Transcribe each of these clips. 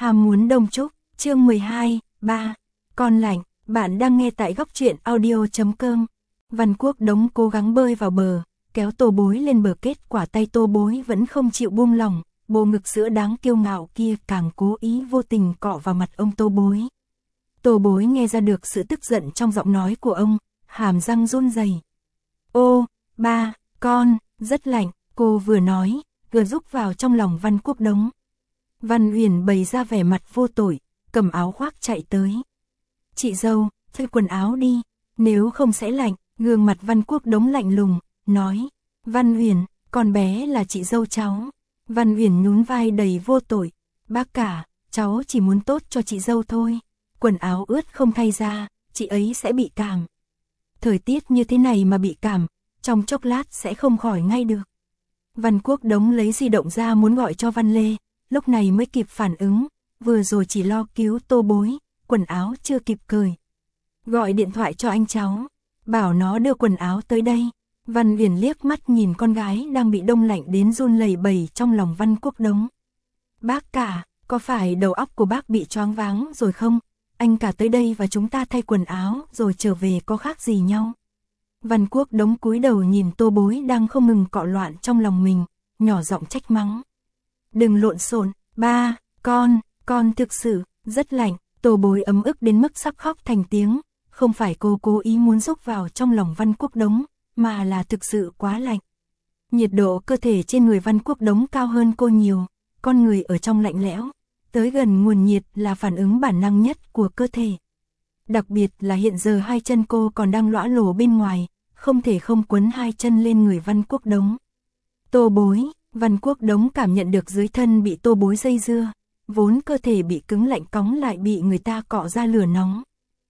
Ham muốn đông trúc, chương 12, 3. Con lạnh, bạn đang nghe tại góc truyện audio.com. Văn Quốc Đống cố gắng bơi vào bờ, kéo Tô Bối lên bờ, kết quả tay Tô Bối vẫn không chịu buông lỏng, bộ ngực sữa đáng kiêu ngạo kia càng cố ý vô tình cọ vào mặt ông Tô Bối. Tô Bối nghe ra được sự tức giận trong giọng nói của ông, hàm răng run rẩy. Ô, ba, con, rất lạnh, cô vừa nói, vừa rúc vào trong lòng Văn Quốc Đống. Văn Uyển bày ra vẻ mặt vô tội, cầm áo khoác chạy tới. Chị dâu, thay quần áo đi, nếu không sẽ lạnh. Gương mặt Văn Quốc Đống lạnh lùng, nói. Văn Uyển, con bé là chị dâu cháu. Văn Uyển nhún vai đầy vô tội. Bác cả, cháu chỉ muốn tốt cho chị dâu thôi. Quần áo ướt không thay ra, chị ấy sẽ bị cảm. Thời tiết như thế này mà bị cảm, trong chốc lát sẽ không khỏi ngay được. Văn Quốc Đống lấy di động ra muốn gọi cho Văn Lê, lúc này mới kịp phản ứng, vừa rồi chỉ lo cứu Tô Bối, quần áo chưa kịp cởi. Gọi điện thoại cho anh cháu, bảo nó đưa quần áo tới đây. Văn Uyển liếc mắt nhìn con gái đang bị đông lạnh đến run lẩy bẩy trong lòng Văn Quốc Đống. Bác cả, có phải đầu óc của bác bị choáng váng rồi không? Anh cả tới đây và chúng ta thay quần áo rồi trở về có khác gì nhau? Văn Quốc Đống cúi đầu nhìn Tô Bối đang không ngừng cọ loạn trong lòng mình, nhỏ giọng trách mắng. Đừng lộn xộn, ba, con thực sự rất lạnh. Tô Bối ấm ức đến mức sắp khóc thành tiếng, không phải cô cố ý muốn rúc vào trong lòng Văn Quốc Đống, mà là thực sự quá lạnh. Nhiệt độ cơ thể trên người Văn Quốc Đống cao hơn cô nhiều, con người ở trong lạnh lẽo, tới gần nguồn nhiệt là phản ứng bản năng nhất của cơ thể. Đặc biệt là hiện giờ hai chân cô còn đang lõa lồ bên ngoài, không thể không quấn hai chân lên người Văn Quốc Đống. Tô Bối, Văn Quốc Đống cảm nhận được dưới thân bị Tô Bối dây dưa, vốn cơ thể bị cứng lạnh cóng lại bị người ta cọ ra lửa nóng.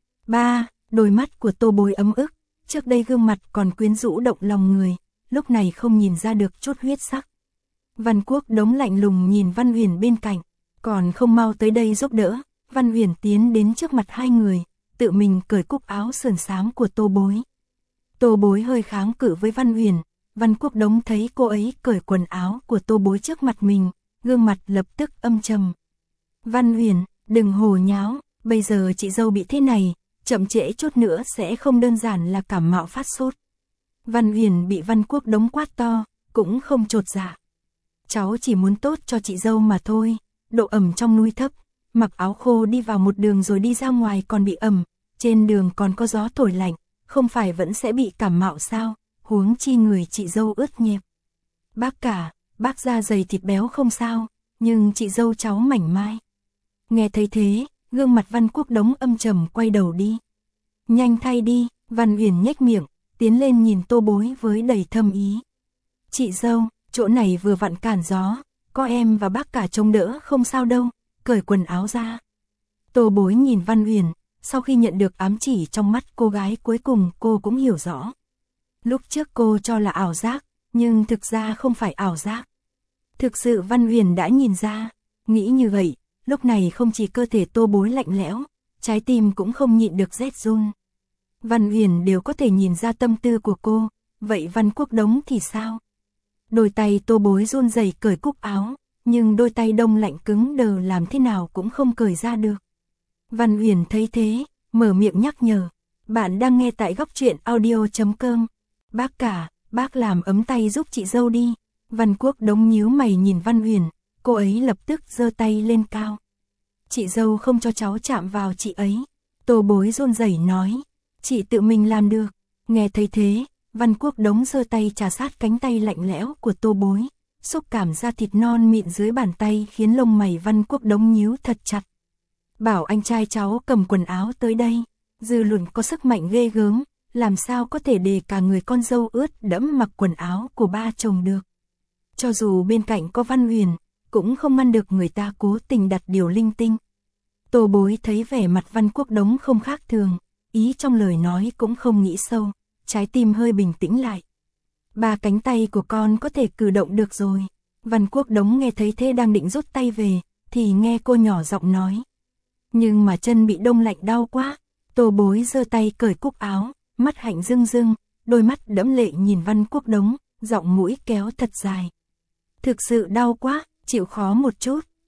Ba, đôi mắt của Tô Bối ấm ức, trước đây gương mặt còn quyến rũ động lòng người, lúc này không nhìn ra được chút huyết sắc. Văn Quốc Đống lạnh lùng nhìn Văn Uyển bên cạnh, còn không mau tới đây giúp đỡ. Văn Uyển tiến đến trước mặt hai người, tự mình cởi cúc áo sườn xám của Tô Bối. Tô Bối hơi kháng cự với Văn Uyển, Văn Quốc Đống thấy cô ấy cởi quần áo của Tô Bối trước mặt mình, gương mặt lập tức âm trầm. Văn Uyển, đừng hồ nháo, bây giờ chị dâu bị thế này, chậm trễ chút nữa sẽ không đơn giản là cảm mạo phát sốt. Văn Uyển bị Văn Quốc Đống quát to, cũng không chột dạ. Cháu chỉ muốn tốt cho chị dâu mà thôi, độ ẩm trong núi thấp, mặc áo khô đi vào một đường rồi đi ra ngoài còn bị ẩm, trên đường còn có gió thổi lạnh, không phải vẫn sẽ bị cảm mạo sao, huống chi người chị dâu ướt nhẹp. Bác cả, bác da dày thịt béo không sao, nhưng chị dâu cháu mảnh mai. Nghe thấy thế, gương mặt Văn Quốc Đống âm trầm quay đầu đi. Nhanh thay đi, Văn Uyển nhếch miệng, tiến lên nhìn Tô Bối với đầy thâm ý. Chị dâu, chỗ này vừa vặn cản gió, có em và bác cả trông đỡ không sao đâu, cởi quần áo ra. Tô Bối nhìn Văn Uyển, sau khi nhận được ám chỉ trong mắt cô gái cuối cùng cô cũng hiểu rõ. Lúc trước cô cho là ảo giác, nhưng thực ra không phải ảo giác. Thực sự Văn Uyển đã nhìn ra, nghĩ như vậy, lúc này không chỉ cơ thể Tô Bối lạnh lẽo, trái tim cũng không nhịn được rét run. Văn Uyển đều có thể nhìn ra tâm tư của cô, vậy Văn Quốc Đống thì sao? Đôi tay Tô Bối run rẩy cởi cúc áo, nhưng đôi tay đông lạnh cứng đờ làm thế nào cũng không cởi ra được. Văn Uyển thấy thế, mở miệng nhắc nhở. Bạn đang nghe tại góc truyện audio.com. Bác cả, bác làm ấm tay giúp chị dâu đi. Văn Quốc Đống nhíu mày nhìn Văn Uyển, cô ấy lập tức giơ tay lên cao. Chị dâu không cho cháu chạm vào chị ấy. Tô Bối run rẩy nói, chị tự mình làm được. Nghe thấy thế, Văn Quốc Đống giơ tay chà sát cánh tay lạnh lẽo của Tô Bối, xúc cảm da thịt non mịn dưới bàn tay khiến lông mày Văn Quốc Đống nhíu thật chặt. Bảo anh trai cháu cầm quần áo tới đây, dư luận có sức mạnh ghê gớm, làm sao có thể để cả người con dâu ướt đẫm mặc quần áo của ba chồng được. Cho dù bên cạnh có Văn Uyển, cũng không ngăn được người ta cố tình đặt điều linh tinh. Tô Bối thấy vẻ mặt Văn Quốc Đống không khác thường, ý trong lời nói cũng không nghĩ sâu, trái tim hơi bình tĩnh lại. Ba cánh tay của con có thể cử động được rồi. Văn Quốc Đống nghe thấy thế đang định rút tay về, thì nghe cô nhỏ giọng nói. Nhưng mà chân bị đông lạnh đau quá. Tô Bối giơ tay cởi cúc áo, mắt hạnh rưng rưng, đôi mắt đẫm lệ nhìn Văn Quốc Đống, giọng mũi kéo thật dài. Thực sự đau quá, chịu khó một chút.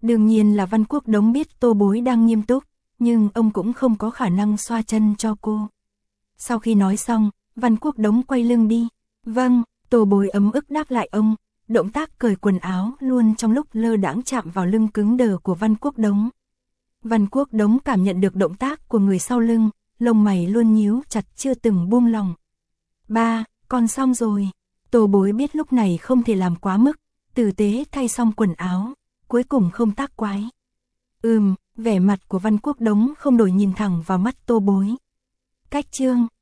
Đương nhiên là Văn Quốc Đống biết Tô Bối đang nghiêm túc, nhưng ông cũng không có khả năng xoa chân cho cô. Sau khi nói xong, Văn Quốc Đống quay lưng đi. Vâng, Tô Bối ấm ức đáp lại ông, động tác cởi quần áo luôn trong lúc lơ đãng chạm vào lưng cứng đờ của Văn Quốc Đống. Văn Quốc Đống cảm nhận được động tác của người sau lưng, lông mày luôn nhíu chặt chưa từng buông lỏng. Ba, con xong rồi. Tô Bối biết lúc này không thể làm quá mức, tử tế thay xong quần áo, cuối cùng không tác quái. Vẻ mặt của Văn Quốc Đống không đổi nhìn thẳng vào mắt Tô Bối. Cách chương